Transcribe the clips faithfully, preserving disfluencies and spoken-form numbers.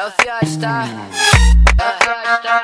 a fiesta, a fiesta.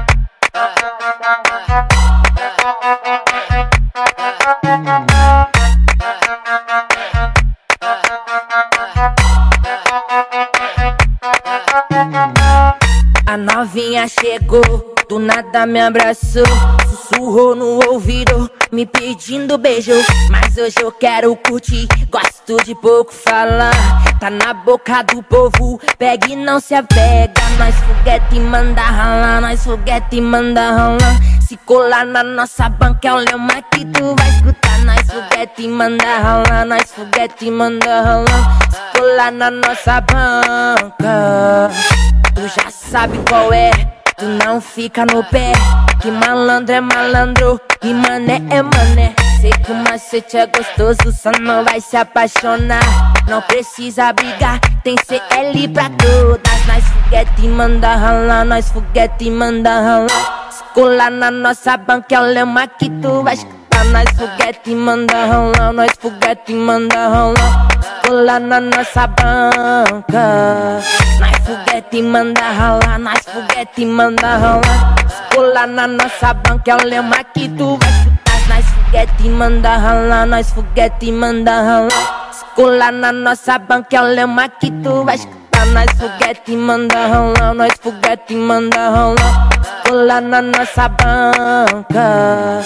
A novinha chegou, do nada me abraçou, sussurrou no ouvido, me pedindo beijo. Mas hoje eu quero curtir, gosto de pouco falar. Tá na boca do povo, pega e não se apega. Nós foguete e manda ralar, nós foguete e manda ralar. Se colar na nossa banca é o lema que tu vai escutar. Nós foguete e manda ralar, nós foguete e manda ralar. Se colar na nossa banca, tu já sabe qual é, tu não fica no pé. Que malandro é malandro e mané é mané. Sei que o macete é gostoso, só não vai se apaixonar. Não precisa brigar, tem C L pra todas. Nós foguete e manda ralar, nós foguete e manda ralar. Se colar na nossa banca é o lema que tu vai escutar. Nós foguete e manda ralar, nós foguete e manda ralar. Se colar na nossa banca, nós foguete e manda ralar, nós foguete e manda ralar. Se colar na nossa banca é o lema que tu vai escutar. Nós foguete e manda ralar, nós foguete e manda ralar. Se colar na nossa banca é o lema que tu vai escutar. Nós foguete e manda ralar, nós foguete e manda ralar. Se colar na nossa banca.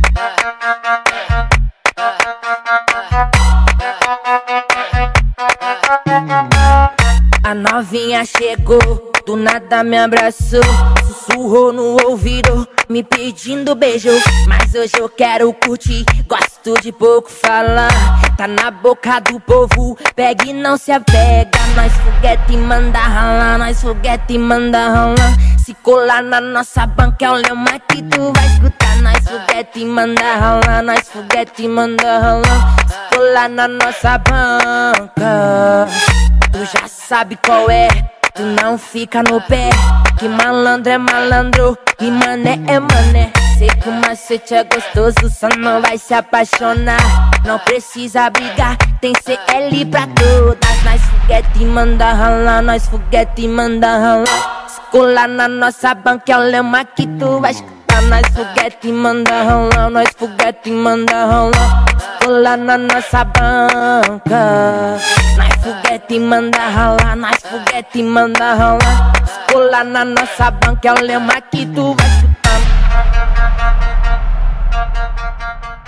A novinha chegou, do nada me abraçou, sussurrou no ouvido, me pedindo beijo. Mas hoje eu quero curtir, gosto de pouco falar. Tá na boca do povo, pega e não se apega. Nós foguete e manda ralar, nós foguete e manda ralar. Se colar na nossa banca é o lema que tu vai escutar. Nós foguete e manda ralar, nós foguete e manda ralar. Se colar na nossa banca, tu já sabe qual é, tu não fica no pé. Que malandro é malandro e mané é mané. Sei que o macete é gostoso, só não vai se apaixonar. Não precisa brigar, tem C L pra todas. Nós foguete e manda ralar, nós foguete e manda ralar. Se colar na nossa banca é o lema que tu vai escutar. Nós foguete e manda ralar, nós foguete e manda ralar. Se colar na nossa banca, nós foguete e manda ralar, nós foguete e manda ralar. Se colar na nossa banca é o lema que tu vai escutar.